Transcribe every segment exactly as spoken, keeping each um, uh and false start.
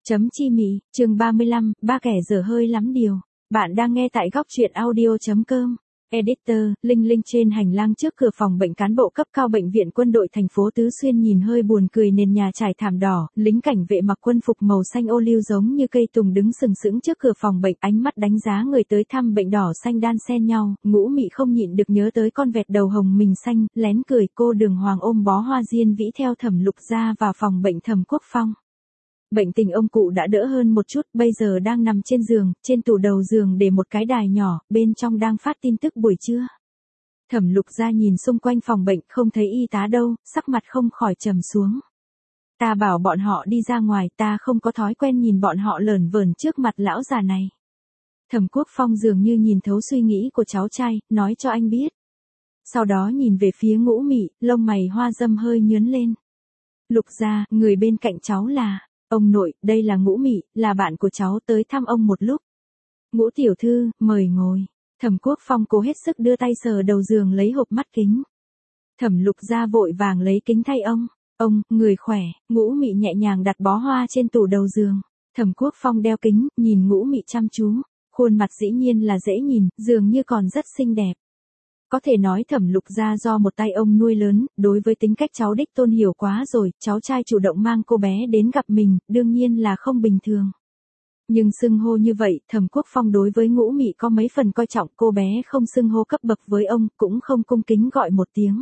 Chấm chi mị, chương ba mươi lăm, ba kẻ dở hơi lắm điều. Bạn đang nghe tại góc truyện audio.com. Editor, Linh Linh trên hành lang trước cửa phòng bệnh cán bộ cấp cao bệnh viện quân đội thành phố Tứ Xuyên nhìn hơi buồn cười nền nhà trải thảm đỏ, lính cảnh vệ mặc quân phục màu xanh ô liu giống như cây tùng đứng sừng sững trước cửa phòng bệnh, ánh mắt đánh giá người tới thăm bệnh đỏ xanh đan xen nhau, Ngũ Mị không nhịn được nhớ tới con vẹt đầu hồng mình xanh, lén cười. Cô Đường Hoàng ôm bó hoa diên vĩ theo Thẩm Lục ra vào phòng bệnh Thẩm Quốc Phong. Bệnh tình ông cụ đã đỡ hơn một chút, bây giờ đang nằm trên giường, trên tủ đầu giường để một cái đài nhỏ, bên trong đang phát tin tức buổi trưa. Thẩm Lục ra nhìn xung quanh phòng bệnh, không thấy y tá đâu, sắc mặt không khỏi trầm xuống. Ta bảo bọn họ đi ra ngoài, ta không có thói quen nhìn bọn họ lởn vởn trước mặt lão già này. Thẩm Quốc Phong dường như nhìn thấu suy nghĩ của cháu trai, nói cho anh biết. Sau đó nhìn về phía Ngũ Mị, lông mày hoa dâm hơi nhướng lên. Lục ra, người bên cạnh cháu là... Ông nội, đây là Ngũ Mị, là bạn của cháu, tới thăm ông một lúc. Ngũ tiểu thư, mời ngồi. Thẩm Quốc Phong cố hết sức đưa tay sờ đầu giường lấy hộp mắt kính. Thẩm Lục ra vội vàng lấy kính thay ông. Ông, người khỏe. Ngũ Mị nhẹ nhàng đặt bó hoa trên tủ đầu giường. Thẩm Quốc Phong đeo kính, nhìn Ngũ Mị chăm chú. Khuôn mặt dĩ nhiên là dễ nhìn, dường như còn rất xinh đẹp. Có thể nói Thẩm Lục ra do một tay ông nuôi lớn, đối với tính cách cháu đích tôn hiểu quá rồi, cháu trai chủ động mang cô bé đến gặp mình, đương nhiên là không bình thường. Nhưng xưng hô như vậy, Thẩm Quốc Phong đối với Ngũ Mị có mấy phần coi trọng, cô bé không xưng hô cấp bậc với ông, cũng không cung kính gọi một tiếng.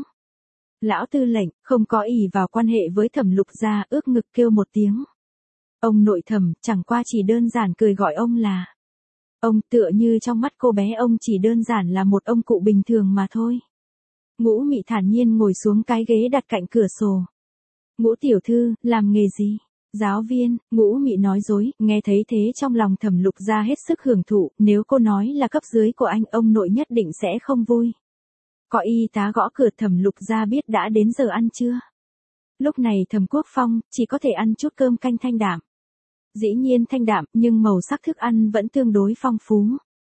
Lão tư lệnh, không có ỷ vào quan hệ với Thẩm Lục ra, ước ngực kêu một tiếng. Ông nội Thẩm, chẳng qua chỉ đơn giản cười gọi ông là... Ông, tựa như trong mắt cô bé ông chỉ đơn giản là một ông cụ bình thường mà thôi. Ngũ Mị thản nhiên ngồi xuống cái ghế đặt cạnh cửa sổ. Ngũ tiểu thư, làm nghề gì? Giáo viên. Ngũ Mị nói dối, nghe thấy thế trong lòng Thẩm Lục ra hết sức hưởng thụ, nếu cô nói là cấp dưới của anh, ông nội nhất định sẽ không vui. Có y tá gõ cửa, Thẩm Lục ra biết đã đến giờ ăn trưa. Lúc này Thẩm Quốc Phong chỉ có thể ăn chút cơm canh thanh đạm. Dĩ nhiên thanh đạm, nhưng màu sắc thức ăn vẫn tương đối phong phú.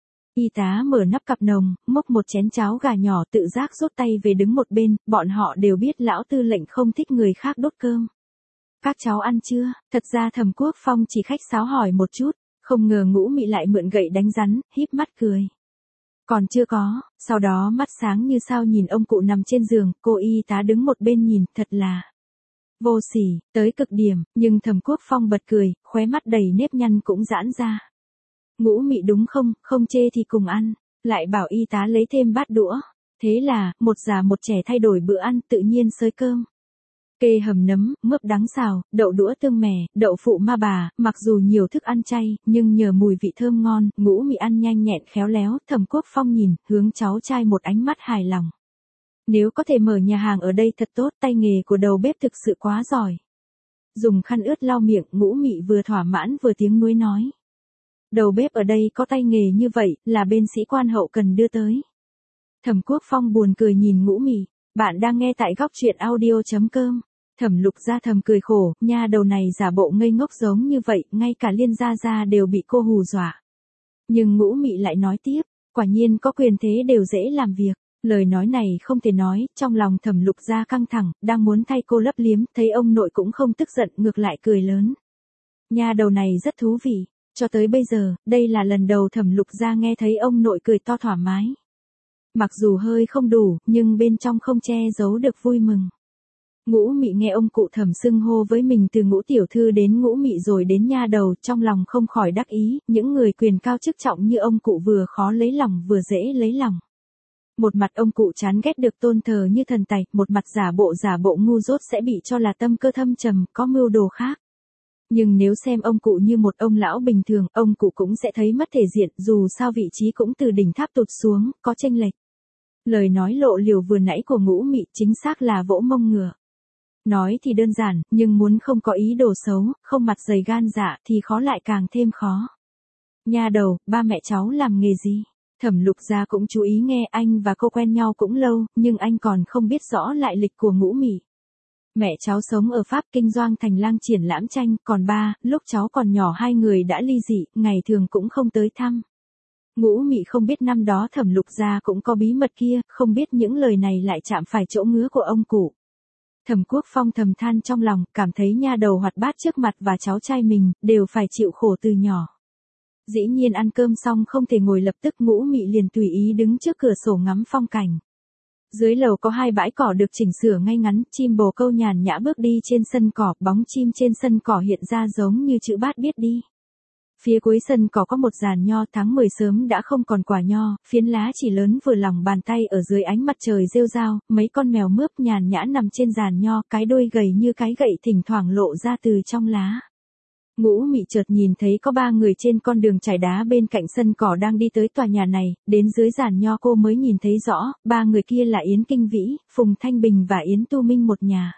Y tá mở nắp cặp nồng, múc một chén cháo gà nhỏ, tự giác rút tay về đứng một bên, bọn họ đều biết lão tư lệnh không thích người khác đốt cơm. Các cháu ăn chưa? Thật ra Thẩm Quốc Phong chỉ khách sáo hỏi một chút, không ngờ Ngũ Mị lại mượn gậy đánh rắn, híp mắt cười. Còn chưa có, sau đó mắt sáng như sao nhìn ông cụ nằm trên giường, cô y tá đứng một bên nhìn, thật là... vô sỉ, tới cực điểm, nhưng Thẩm Quốc Phong bật cười, khóe mắt đầy nếp nhăn cũng giãn ra. Ngũ Mị đúng không, không chê thì cùng ăn, lại bảo y tá lấy thêm bát đũa. Thế là, một già một trẻ thay đổi bữa ăn, tự nhiên xới cơm. Kê hầm nấm, mướp đắng xào, đậu đũa tương mè, đậu phụ ma bà, mặc dù nhiều thức ăn chay, nhưng nhờ mùi vị thơm ngon, Ngũ Mị ăn nhanh nhẹn khéo léo. Thẩm Quốc Phong nhìn, hướng cháu trai một ánh mắt hài lòng. Nếu có thể mở nhà hàng ở đây thật tốt, tay nghề của đầu bếp thực sự quá giỏi. Dùng khăn ướt lau miệng, Ngũ Mị vừa thỏa mãn vừa tiếng nuối nói. Đầu bếp ở đây có tay nghề như vậy, là bên sĩ quan hậu cần đưa tới. Thẩm Quốc Phong buồn cười nhìn Ngũ Mị, bạn đang nghe tại góc truyện audio.com. Thẩm Lục ra thầm cười khổ, nha đầu này giả bộ ngây ngốc giống như vậy, ngay cả Liên gia gia đều bị cô hù dọa. Nhưng Ngũ Mị lại nói tiếp, quả nhiên có quyền thế đều dễ làm việc. Lời nói này không thể nói, trong lòng Thẩm Lục ra căng thẳng, đang muốn thay cô lấp liếm, thấy ông nội cũng không tức giận, ngược lại cười lớn. Nha đầu này rất thú vị, cho tới bây giờ, đây là lần đầu Thẩm Lục ra nghe thấy ông nội cười to thoải mái. Mặc dù hơi không đủ, nhưng bên trong không che giấu được vui mừng. Ngũ Mị nghe ông cụ Thẩm xưng hô với mình từ Ngũ tiểu thư đến Ngũ Mị rồi đến nha đầu, trong lòng không khỏi đắc ý, những người quyền cao chức trọng như ông cụ vừa khó lấy lòng vừa dễ lấy lòng. Một mặt ông cụ chán ghét được tôn thờ như thần tài, một mặt giả bộ giả bộ ngu dốt sẽ bị cho là tâm cơ thâm trầm, có mưu đồ khác. Nhưng nếu xem ông cụ như một ông lão bình thường, ông cụ cũng sẽ thấy mất thể diện, dù sao vị trí cũng từ đỉnh tháp tụt xuống, có chênh lệch. Lời nói lộ liều vừa nãy của Ngũ Mị chính xác là vỗ mông ngựa. Nói thì đơn giản, nhưng muốn không có ý đồ xấu, không mặt dày gan dạ thì khó lại càng thêm khó. Nha đầu, ba mẹ cháu làm nghề gì? Thẩm Lục gia cũng chú ý nghe, anh và cô quen nhau cũng lâu, nhưng anh còn không biết rõ lại lịch của Ngũ Mị. Mẹ cháu sống ở Pháp kinh doanh thành lang triển lãm tranh, còn ba, lúc cháu còn nhỏ hai người đã ly dị, ngày thường cũng không tới thăm. Ngũ Mị không biết năm đó Thẩm Lục gia cũng có bí mật kia, không biết những lời này lại chạm phải chỗ ngứa của ông cụ. Thẩm Quốc Phong thầm than trong lòng, cảm thấy nha đầu hoạt bát trước mặt và cháu trai mình, đều phải chịu khổ từ nhỏ. Dĩ nhiên ăn cơm xong không thể ngồi lập tức, Ngũ Mị liền tùy ý đứng trước cửa sổ ngắm phong cảnh. Dưới lầu có hai bãi cỏ được chỉnh sửa ngay ngắn, chim bồ câu nhàn nhã bước đi trên sân cỏ, bóng chim trên sân cỏ hiện ra giống như chữ bát biết đi. Phía cuối sân cỏ có một giàn nho, tháng mười sớm đã không còn quả nho, phiến lá chỉ lớn vừa lòng bàn tay, ở dưới ánh mặt trời rêu rao, mấy con mèo mướp nhàn nhã nằm trên giàn nho, cái đuôi gầy như cái gậy thỉnh thoảng lộ ra từ trong lá. Ngũ Mị chợt nhìn thấy có ba người trên con đường trải đá bên cạnh sân cỏ đang đi tới tòa nhà này, đến dưới giàn nho cô mới nhìn thấy rõ, ba người kia là Yến Kinh Vĩ, Phùng Thanh Bình và Yến Tu Minh một nhà.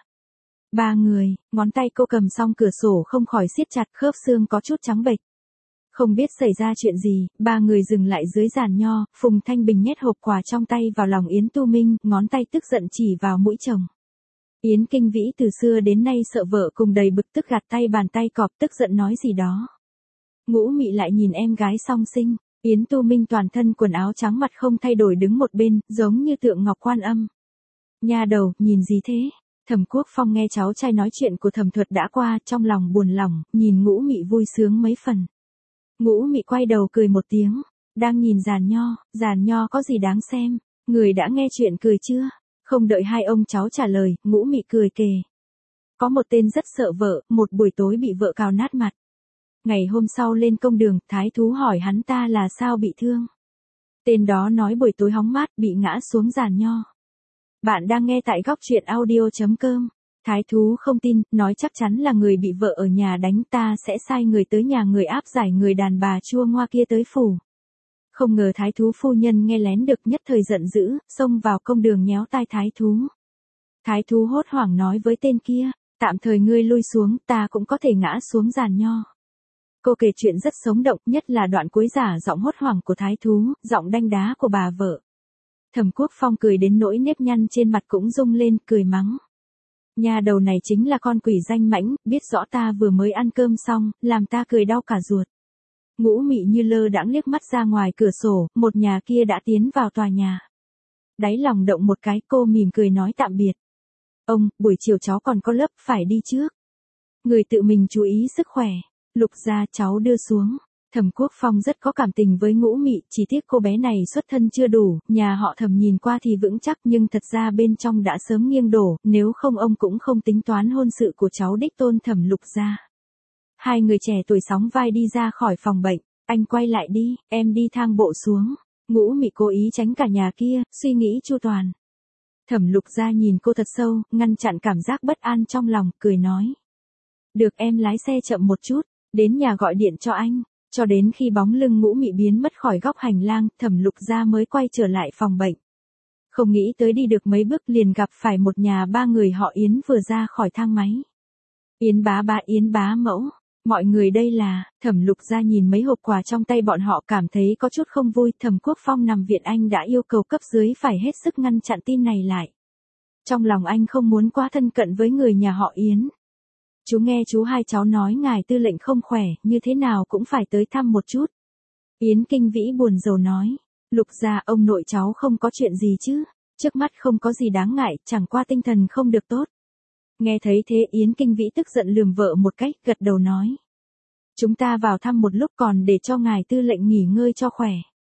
Ba người, ngón tay cô cầm song cửa sổ không khỏi siết chặt, khớp xương có chút trắng bệch. Không biết xảy ra chuyện gì, ba người dừng lại dưới giàn nho, Phùng Thanh Bình nhét hộp quà trong tay vào lòng Yến Tu Minh, ngón tay tức giận chỉ vào mũi chồng. Yến Kinh Vĩ từ xưa đến nay sợ vợ cùng đầy bực, tức gạt tay bàn tay cọp, tức giận nói gì đó. Ngũ Mị lại nhìn em gái song sinh, Yến Tu Minh toàn thân quần áo trắng mặt không thay đổi đứng một bên, giống như tượng ngọc Quan Âm. Nha đầu, nhìn gì thế? Thẩm Quốc Phong nghe cháu trai nói chuyện của Thẩm Thuật đã qua, trong lòng buồn lòng, nhìn Ngũ Mị vui sướng mấy phần. Ngũ Mị quay đầu cười một tiếng, đang nhìn giàn nho, giàn nho có gì đáng xem, người đã nghe chuyện cười chưa? Không đợi hai ông cháu trả lời, Ngũ Mị cười kề. Có một tên rất sợ vợ, một buổi tối bị vợ cào nát mặt. Ngày hôm sau lên công đường, thái thú hỏi hắn ta là sao bị thương. Tên đó nói buổi tối hóng mát bị ngã xuống giàn nho. Bạn đang nghe tại góc truyện audio chấm com. Thái thú không tin, nói chắc chắn là người bị vợ ở nhà đánh, ta sẽ sai người tới nhà người áp giải người đàn bà chua ngoa kia tới phủ. Không ngờ thái thú phu nhân nghe lén được, nhất thời giận dữ, xông vào công đường nhéo tai thái thú. Thái thú hốt hoảng nói với tên kia, tạm thời ngươi lui xuống, ta cũng có thể ngã xuống giàn nho. Cô kể chuyện rất sống động, nhất là đoạn cuối giả giọng hốt hoảng của thái thú, giọng đanh đá của bà vợ. Thẩm Quốc Phong cười đến nỗi nếp nhăn trên mặt cũng rung lên, cười mắng. Nhà đầu này chính là con quỷ danh mãnh, biết rõ ta vừa mới ăn cơm xong, làm ta cười đau cả ruột. Ngũ Mị như lơ đãng liếc mắt ra ngoài cửa sổ, một nhà kia đã tiến vào tòa nhà. Đáy lòng động một cái, cô mỉm cười nói tạm biệt. Ông, buổi chiều cháu còn có lớp, phải đi trước. Người tự mình chú ý sức khỏe. Lục gia cháu đưa xuống. Thẩm Quốc Phong rất có cảm tình với Ngũ Mị, chỉ tiếc cô bé này xuất thân chưa đủ, nhà họ Thẩm nhìn qua thì vững chắc nhưng thật ra bên trong đã sớm nghiêng đổ, nếu không ông cũng không tính toán hôn sự của cháu đích tôn Thẩm Lục gia. Hai người trẻ tuổi sóng vai đi ra khỏi phòng bệnh, anh quay lại đi, em đi thang bộ xuống. Ngũ Mị cố ý tránh cả nhà kia, suy nghĩ chu toàn. Thẩm Lục gia nhìn cô thật sâu, ngăn chặn cảm giác bất an trong lòng, cười nói. Được, em lái xe chậm một chút, đến nhà gọi điện cho anh. Cho đến khi bóng lưng Ngũ Mị biến mất khỏi góc hành lang, Thẩm Lục gia mới quay trở lại phòng bệnh. Không nghĩ tới đi được mấy bước liền gặp phải một nhà ba người họ Yến vừa ra khỏi thang máy. Yến bá bá, Yến bá mẫu, mọi người đây là, Thẩm Lục gia nhìn mấy hộp quà trong tay bọn họ cảm thấy có chút không vui. Thẩm Quốc Phong nằm viện, anh đã yêu cầu cấp dưới phải hết sức ngăn chặn tin này lại. Trong lòng anh không muốn quá thân cận với người nhà họ Yến. Chú nghe chú hai cháu nói ngài tư lệnh không khỏe, như thế nào cũng phải tới thăm một chút. Yến Kinh Vĩ buồn rầu nói. Lục gia, ông nội cháu không có chuyện gì chứ, trước mắt không có gì đáng ngại, chẳng qua tinh thần không được tốt. Nghe thấy thế Yến Kinh Vĩ tức giận lườm vợ một cách, gật đầu nói. Chúng ta vào thăm một lúc còn để cho ngài tư lệnh nghỉ ngơi cho khỏe.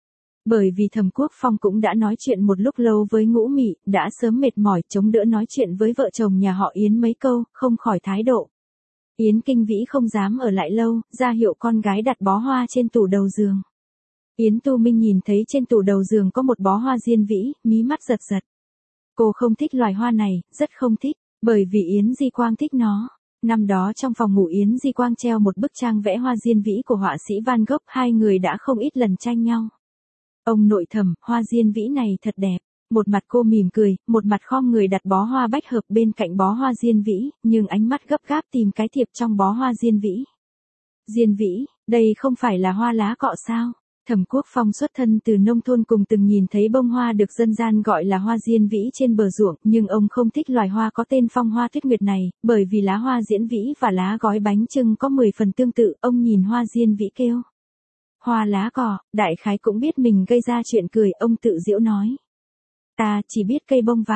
Bởi vì Thẩm Quốc Phong cũng đã nói chuyện một lúc lâu với Ngũ Mị, đã sớm mệt mỏi, chống đỡ nói chuyện với vợ chồng nhà họ Yến mấy câu, không khỏi thái độ. Yến Kinh Vĩ không dám ở lại lâu, ra hiệu con gái đặt bó hoa trên tủ đầu giường. Yến Tu Minh nhìn thấy trên tủ đầu giường có một bó hoa diên vĩ, mí mắt giật giật. Cô không thích loài hoa này, rất không thích, bởi vì Yến Di Quang thích nó. Năm đó trong phòng ngủ Yến Di Quang treo một bức tranh vẽ hoa diên vĩ của họa sĩ Van Gogh, hai người đã không ít lần tranh nhau. Ông nội thầm, hoa diên vĩ này thật đẹp. Một mặt cô mỉm cười, một mặt khom người đặt bó hoa bách hợp bên cạnh bó hoa diên vĩ, nhưng ánh mắt gấp gáp tìm cái thiệp trong bó hoa diên vĩ. Diên vĩ, đây không phải là hoa lá cọ sao? Thẩm Quốc Phong xuất thân từ nông thôn, cùng từng nhìn thấy bông hoa được dân gian gọi là hoa diên vĩ trên bờ ruộng, nhưng ông không thích loài hoa có tên phong hoa tuyết nguyệt này, bởi vì lá hoa diễn vĩ và lá gói bánh chưng có mười phần tương tự. Ông nhìn hoa diên vĩ kêu. Hoa lá cọ, đại khái cũng biết mình gây ra chuyện cười, ông tự giễu nói. Ta chỉ biết cây bông vải.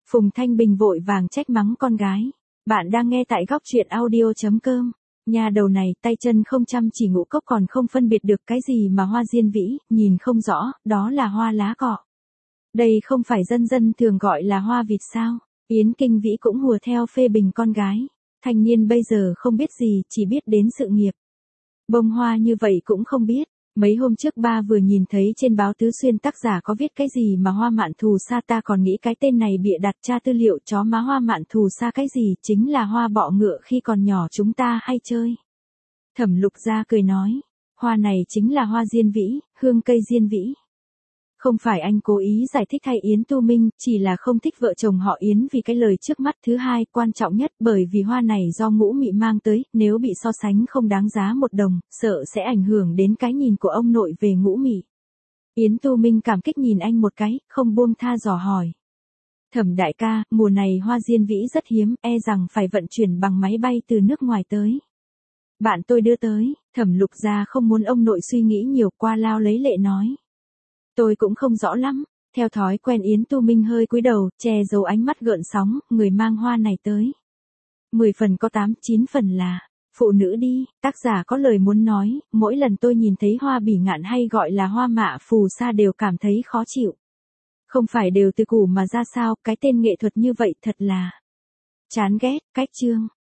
Phùng Thanh Bình vội vàng trách mắng con gái. Bạn đang nghe tại góc truyện audio.com. Nhà đầu này tay chân không chăm chỉ ngũ cốc còn không phân biệt được cái gì mà hoa diên vĩ, nhìn không rõ, đó là hoa lá cọ. Đây không phải dân dân thường gọi là hoa vịt sao? Yến Kinh Vĩ cũng hùa theo phê bình con gái. Thanh niên bây giờ không biết gì, chỉ biết đến sự nghiệp. Bông hoa như vậy cũng không biết. Mấy hôm trước ba vừa nhìn thấy trên báo Tứ Xuyên tác giả có viết cái gì mà hoa mạn thù sa, ta còn nghĩ cái tên này bịa đặt, tra tư liệu chó má hoa mạn thù sa cái gì, chính là hoa bọ ngựa khi còn nhỏ chúng ta hay chơi. Thẩm Lục Gia cười nói, hoa này chính là hoa diên vĩ, hương cây diên vĩ. Không phải anh cố ý giải thích thay Yến Tu Minh, chỉ là không thích vợ chồng họ Yến vì cái lời trước mắt. Thứ hai, quan trọng nhất, bởi vì hoa này do Ngũ Mị mang tới, nếu bị so sánh không đáng giá một đồng, sợ sẽ ảnh hưởng đến cái nhìn của ông nội về Ngũ Mị. Yến Tu Minh cảm kích nhìn anh một cái, không buông tha dò hỏi. Thẩm đại ca, mùa này hoa diên vĩ rất hiếm, e rằng phải vận chuyển bằng máy bay từ nước ngoài tới. Bạn tôi đưa tới. Thẩm Lục Gia không muốn ông nội suy nghĩ nhiều, qua lao lấy lệ nói. Tôi cũng không rõ lắm. Theo thói quen Yến Tu Minh hơi cúi đầu, che giấu ánh mắt gợn sóng, người mang hoa này tới. Mười phần có tám, chín phần là phụ nữ đi. Tác giả có lời muốn nói, mỗi lần tôi nhìn thấy hoa bỉ ngạn hay gọi là hoa mạ phù sa đều cảm thấy khó chịu. Không phải đều từ củ mà ra sao, cái tên nghệ thuật như vậy thật là chán ghét. Cách chương.